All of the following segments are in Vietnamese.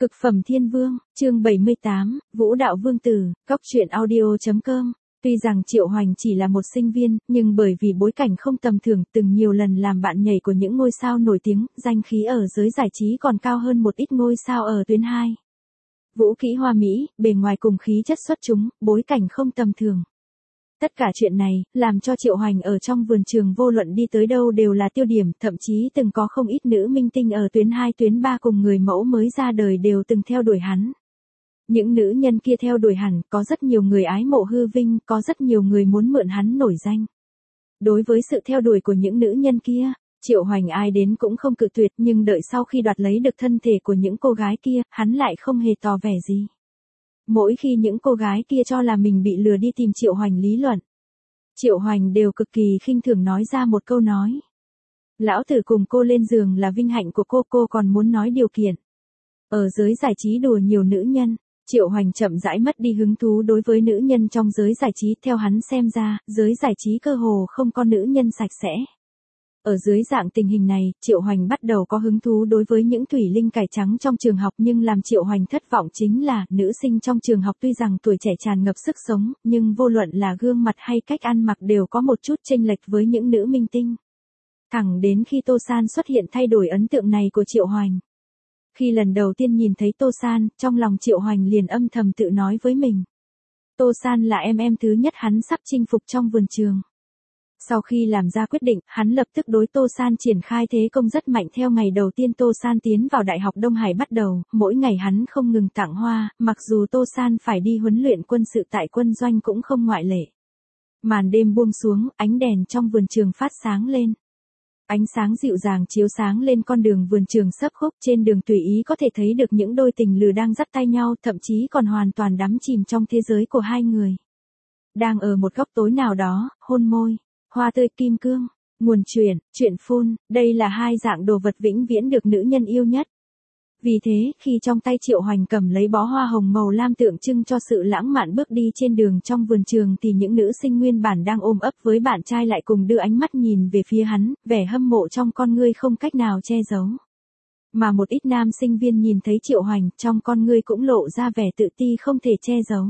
Cực phẩm thiên vương, chương 78, Vũ đạo vương tử, Cóc truyện audio.com. Tuy rằng Triệu Hoành chỉ là một sinh viên, nhưng bởi vì bối cảnh không tầm thường, từng nhiều lần làm bạn nhảy của những ngôi sao nổi tiếng, danh khí ở giới giải trí còn cao hơn một ít ngôi sao ở tuyến 2. Vũ kỹ hoa mỹ, bề ngoài cùng khí chất xuất chúng, bối cảnh không tầm thường. Tất cả chuyện này, làm cho Triệu Hoành ở trong vườn trường vô luận đi tới đâu đều là tiêu điểm, thậm chí từng có không ít nữ minh tinh ở tuyến 2 tuyến 3 cùng người mẫu mới ra đời đều từng theo đuổi hắn. Những nữ nhân kia theo đuổi hẳn, có rất nhiều người ái mộ hư vinh, có rất nhiều người muốn mượn hắn nổi danh. Đối với sự theo đuổi của những nữ nhân kia, Triệu Hoành ai đến cũng không cự tuyệt, nhưng đợi sau khi đoạt lấy được thân thể của những cô gái kia, hắn lại không hề tỏ vẻ gì. Mỗi khi những cô gái kia cho là mình bị lừa đi tìm Triệu Hoành lý luận, Triệu Hoành đều cực kỳ khinh thường nói ra một câu nói. Lão tử cùng cô lên giường là vinh hạnh của cô còn muốn nói điều kiện. Ở giới giải trí đùa nhiều nữ nhân, Triệu Hoành chậm rãi mất đi hứng thú đối với nữ nhân trong giới giải trí, theo hắn xem ra, giới giải trí cơ hồ không có nữ nhân sạch sẽ. Ở dưới dạng tình hình này, Triệu Hoành bắt đầu có hứng thú đối với những thủy linh cải trắng trong trường học, nhưng làm Triệu Hoành thất vọng chính là, nữ sinh trong trường học tuy rằng tuổi trẻ tràn ngập sức sống, nhưng vô luận là gương mặt hay cách ăn mặc đều có một chút chênh lệch với những nữ minh tinh. Thẳng đến khi Tô San xuất hiện thay đổi ấn tượng này của Triệu Hoành. Khi lần đầu tiên nhìn thấy Tô San, trong lòng Triệu Hoành liền âm thầm tự nói với mình. Tô San là em thứ nhất hắn sắp chinh phục trong vườn trường. Sau khi làm ra quyết định, hắn lập tức đối Tô San triển khai thế công rất mạnh. Theo ngày đầu tiên Tô San tiến vào Đại học Đông Hải bắt đầu, mỗi ngày hắn không ngừng tặng hoa, mặc dù Tô San phải đi huấn luyện quân sự tại quân doanh cũng không ngoại lệ. Màn đêm buông xuống, ánh đèn trong vườn trường phát sáng lên. Ánh sáng dịu dàng chiếu sáng lên con đường vườn trường sấp khúc, trên đường tùy ý có thể thấy được những đôi tình lừa đang dắt tay nhau, thậm chí còn hoàn toàn đắm chìm trong thế giới của hai người. Đang ở một góc tối nào đó, hôn môi, hoa tươi kim cương, nguồn chuyện phun, đây là hai dạng đồ vật vĩnh viễn được nữ nhân yêu nhất. Vì thế, khi trong tay Triệu Hoành cầm lấy bó hoa hồng màu lam tượng trưng cho sự lãng mạn bước đi trên đường trong vườn trường thì những nữ sinh nguyên bản đang ôm ấp với bạn trai lại cùng đưa ánh mắt nhìn về phía hắn, vẻ hâm mộ trong con ngươi không cách nào che giấu. Mà một ít nam sinh viên nhìn thấy Triệu Hoành, trong con ngươi cũng lộ ra vẻ tự ti không thể che giấu.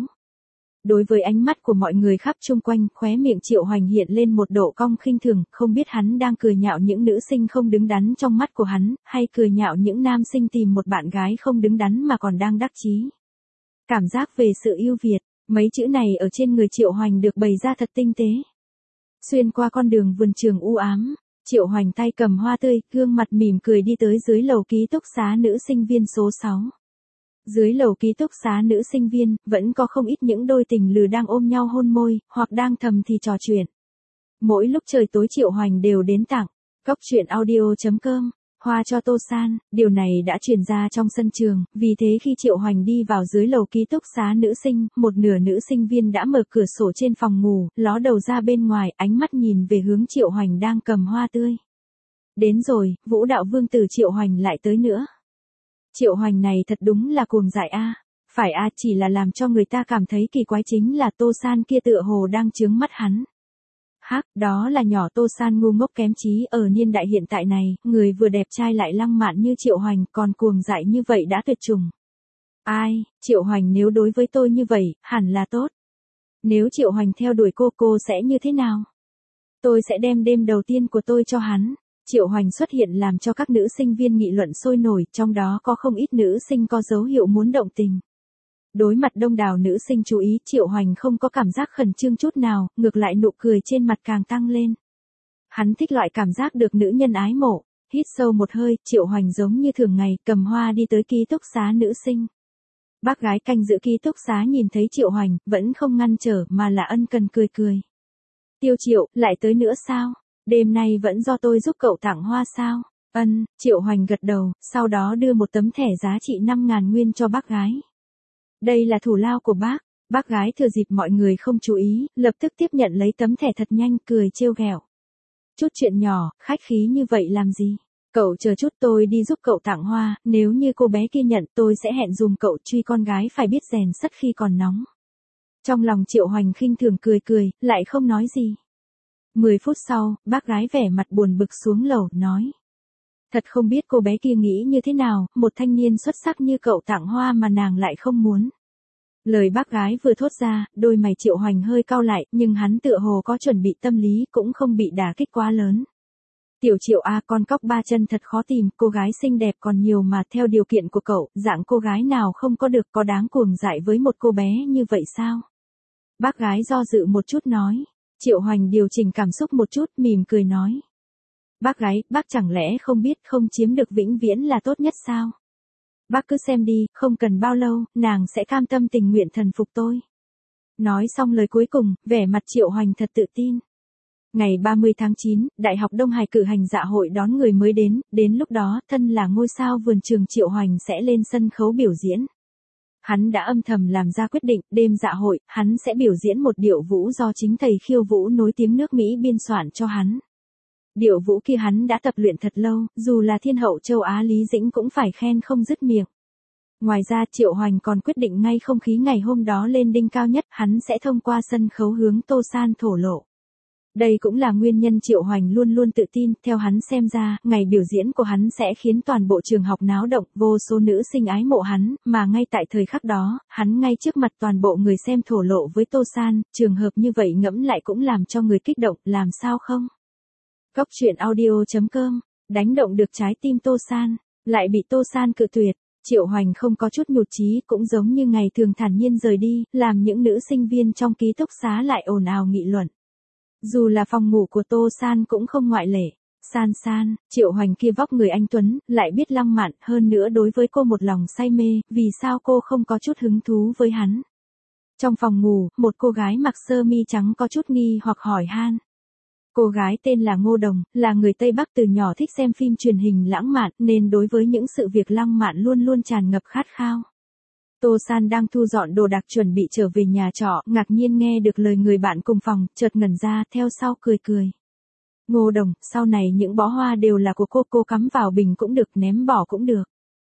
Đối với ánh mắt của mọi người khắp chung quanh, khóe miệng Triệu Hoành hiện lên một độ cong khinh thường, không biết hắn đang cười nhạo những nữ sinh không đứng đắn trong mắt của hắn, hay cười nhạo những nam sinh tìm một bạn gái không đứng đắn mà còn đang đắc chí. Cảm giác về sự ưu việt, mấy chữ này ở trên người Triệu Hoành được bày ra thật tinh tế. Xuyên qua con đường vườn trường u ám, Triệu Hoành tay cầm hoa tươi, gương mặt mỉm cười đi tới dưới lầu ký túc xá nữ sinh viên số 6. Dưới lầu ký túc xá nữ sinh viên, vẫn có không ít những đôi tình lừa đang ôm nhau hôn môi, hoặc đang thầm thì trò chuyện. Mỗi lúc trời tối Triệu Hoành đều đến tặng, Cóc truyện audio.com, hoa cho Tô San, điều này đã truyền ra trong sân trường, vì thế khi Triệu Hoành đi vào dưới lầu ký túc xá nữ sinh, một nửa nữ sinh viên đã mở cửa sổ trên phòng ngủ, ló đầu ra bên ngoài, ánh mắt nhìn về hướng Triệu Hoành đang cầm hoa tươi. Đến rồi, Vũ đạo vương tử Triệu Hoành lại tới nữa. Triệu Hoành này thật đúng là cuồng dại a. Phải a, chỉ là làm cho người ta cảm thấy kỳ quái chính là Tô San kia tựa hồ đang chướng mắt hắn. Hắc, đó là nhỏ Tô San ngu ngốc kém trí, ở niên đại hiện tại này, người vừa đẹp trai lại lăng mạn như Triệu Hoành, còn cuồng dại như vậy đã tuyệt chủng. Ai, Triệu Hoành nếu đối với tôi như vậy, hẳn là tốt. Nếu Triệu Hoành theo đuổi cô sẽ như thế nào? Tôi sẽ đem đêm đầu tiên của tôi cho hắn. Triệu Hoành xuất hiện làm cho các nữ sinh viên nghị luận sôi nổi, trong đó có không ít nữ sinh có dấu hiệu muốn động tình. Đối mặt đông đảo nữ sinh chú ý, Triệu Hoành không có cảm giác khẩn trương chút nào, ngược lại nụ cười trên mặt càng tăng lên. Hắn thích loại cảm giác được nữ nhân ái mộ. Hít sâu một hơi, Triệu Hoành giống như thường ngày, cầm hoa đi tới ký túc xá nữ sinh. Bác gái canh giữ ký túc xá nhìn thấy Triệu Hoành, vẫn không ngăn trở mà là ân cần cười. Tiêu Triệu, lại tới nữa sao? Đêm nay vẫn do tôi giúp cậu tặng hoa sao? Triệu Hoành gật đầu, sau đó đưa một tấm thẻ giá trị 5.000 nguyên cho bác gái. Đây là thủ lao của bác. Bác gái thừa dịp mọi người không chú ý, lập tức tiếp nhận lấy tấm thẻ thật nhanh, cười trêu ghẹo. Chút chuyện nhỏ, khách khí như vậy làm gì? Cậu chờ chút tôi đi giúp cậu tặng hoa, nếu như cô bé kia nhận tôi sẽ hẹn dùm cậu, truy con gái phải biết rèn sắt khi còn nóng. Trong lòng Triệu Hoành khinh thường cười, lại không nói gì. 10 phút sau, bác gái vẻ mặt buồn bực xuống lầu, nói. Thật không biết cô bé kia nghĩ như thế nào, một thanh niên xuất sắc như cậu tặng hoa mà nàng lại không muốn. Lời bác gái vừa thốt ra, đôi mày Triệu Hoành hơi cau lại, nhưng hắn tựa hồ có chuẩn bị tâm lý, cũng không bị đả kích quá lớn. Tiểu Triệu à, con cóc ba chân thật khó tìm, cô gái xinh đẹp còn nhiều mà theo điều kiện của cậu, dạng cô gái nào không có được, có đáng cuồng dại với một cô bé như vậy sao? Bác gái do dự một chút nói. Triệu Hoành điều chỉnh cảm xúc một chút, mỉm cười nói. Bác gái, bác chẳng lẽ không biết không chiếm được vĩnh viễn là tốt nhất sao? Bác cứ xem đi, không cần bao lâu, nàng sẽ cam tâm tình nguyện thần phục tôi. Nói xong lời cuối cùng, vẻ mặt Triệu Hoành thật tự tin. Ngày 30 tháng 9, Đại học Đông Hải cử hành dạ hội đón người mới đến lúc đó, thân là ngôi sao vườn trường Triệu Hoành sẽ lên sân khấu biểu diễn. Hắn đã âm thầm làm ra quyết định, đêm dạ hội, hắn sẽ biểu diễn một điệu vũ do chính thầy khiêu vũ nổi tiếng nước Mỹ biên soạn cho hắn. Điệu vũ kia hắn đã tập luyện thật lâu, dù là thiên hậu châu Á Lý Dĩnh cũng phải khen không dứt miệng. Ngoài ra Triệu Hoành còn quyết định ngay không khí ngày hôm đó lên đỉnh cao nhất, hắn sẽ thông qua sân khấu hướng Tô San thổ lộ. Đây cũng là nguyên nhân Triệu Hoành luôn luôn tự tin, theo hắn xem ra, ngày biểu diễn của hắn sẽ khiến toàn bộ trường học náo động, vô số nữ sinh ái mộ hắn, mà ngay tại thời khắc đó, hắn ngay trước mặt toàn bộ người xem thổ lộ với Tô San, trường hợp như vậy ngẫm lại cũng làm cho người kích động, làm sao không? Góc truyện audio.com, đánh động được trái tim Tô San, lại bị Tô San cự tuyệt. Triệu Hoành không có chút nhụt chí, cũng giống như ngày thường thản nhiên rời đi, làm những nữ sinh viên trong ký túc xá lại ồn ào nghị luận. Dù là phòng ngủ của Tô San cũng không ngoại lệ. San, Triệu Hoành kia vóc người anh tuấn, lại biết lăng mạn, hơn nữa đối với cô một lòng say mê, vì sao cô không có chút hứng thú với hắn? Trong phòng ngủ, một cô gái mặc sơ mi trắng có chút nghi hoặc hỏi han. Cô gái tên là Ngô Đồng, là người Tây Bắc từ nhỏ thích xem phim truyền hình lãng mạn, nên đối với những sự việc lăng mạn luôn luôn tràn ngập khát khao. Tô San đang thu dọn đồ đạc chuẩn bị trở về nhà trọ, ngạc nhiên nghe được lời người bạn cùng phòng, chợt ngẩn ra, theo sau cười. Ngô Đồng, sau này những bó hoa đều là của cô cắm vào bình cũng được, ném bỏ cũng được.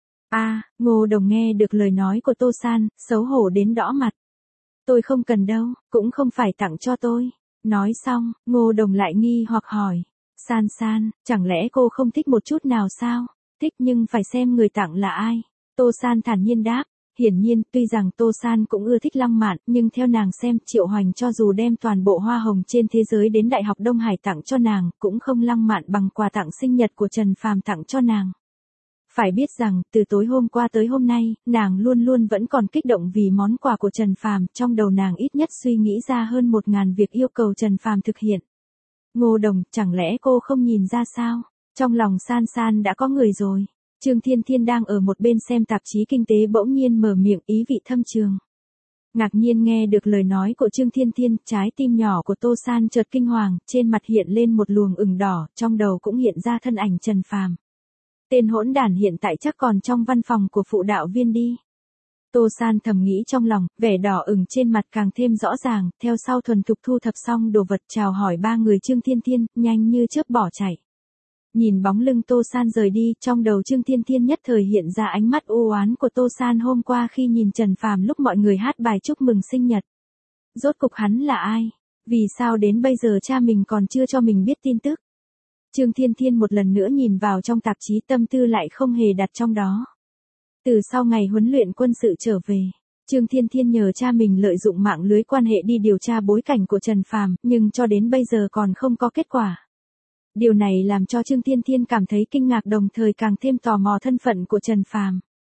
Ngô Đồng nghe được lời nói của Tô San, xấu hổ đến đỏ mặt. Tôi không cần đâu, cũng không phải tặng cho tôi. Nói xong, Ngô Đồng lại nghi hoặc hỏi. San, chẳng lẽ cô không thích một chút nào sao? Thích nhưng phải xem người tặng là ai. Tô San thản nhiên đáp. Hiển nhiên, tuy rằng Tô San cũng ưa thích lăng mạn, nhưng theo nàng xem, Triệu Hoành cho dù đem toàn bộ hoa hồng trên thế giới đến Đại học Đông Hải tặng cho nàng, cũng không lăng mạn bằng quà tặng sinh nhật của Trần Phàm tặng cho nàng. Phải biết rằng, từ tối hôm qua tới hôm nay, nàng luôn luôn vẫn còn kích động vì món quà của Trần Phàm, trong đầu nàng ít nhất suy nghĩ ra hơn 1000 việc yêu cầu Trần Phàm thực hiện. Ngô Đồng, chẳng lẽ cô không nhìn ra sao? Trong lòng San đã có người rồi. Trương Thiên Thiên đang ở một bên xem tạp chí kinh tế bỗng nhiên mở miệng ý vị thâm trường. Ngạc nhiên nghe được lời nói của Trương Thiên Thiên, trái tim nhỏ của Tô San chợt kinh hoàng, trên mặt hiện lên một luồng ửng đỏ, trong đầu cũng hiện ra thân ảnh Trần Phàm. Tên hỗn đản hiện tại chắc còn trong văn phòng của phụ đạo viên đi. Tô San thầm nghĩ trong lòng, vẻ đỏ ửng trên mặt càng thêm rõ ràng, theo sau thuần thục thu thập xong đồ vật chào hỏi ba người Trương Thiên Thiên, nhanh như chớp bỏ chạy. Nhìn bóng lưng Tô San rời đi, trong đầu Trương Thiên Thiên nhất thời hiện ra ánh mắt u oán của Tô San hôm qua khi nhìn Trần Phàm lúc mọi người hát bài chúc mừng sinh nhật. Rốt cục hắn là ai? Vì sao đến bây giờ cha mình còn chưa cho mình biết tin tức? Trương Thiên Thiên một lần nữa nhìn vào trong tạp chí, tâm tư lại không hề đặt trong đó. Từ sau ngày huấn luyện quân sự trở về, Trương Thiên Thiên nhờ cha mình lợi dụng mạng lưới quan hệ đi điều tra bối cảnh của Trần Phàm, nhưng cho đến bây giờ còn không có kết quả. Điều này làm cho Trương Thiên Thiên cảm thấy kinh ngạc, đồng thời càng thêm tò mò thân phận của Trần Phàm.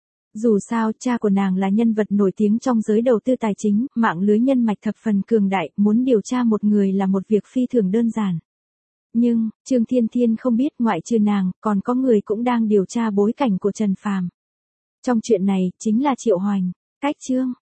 Dù sao, cha của nàng là nhân vật nổi tiếng trong giới đầu tư tài chính, mạng lưới nhân mạch thập phần cường đại, muốn điều tra một người là một việc phi thường đơn giản. Nhưng, Trương Thiên Thiên không biết ngoại trừ nàng, còn có người cũng đang điều tra bối cảnh của Trần Phàm. Trong chuyện này, chính là Triệu Hoành. Cách chương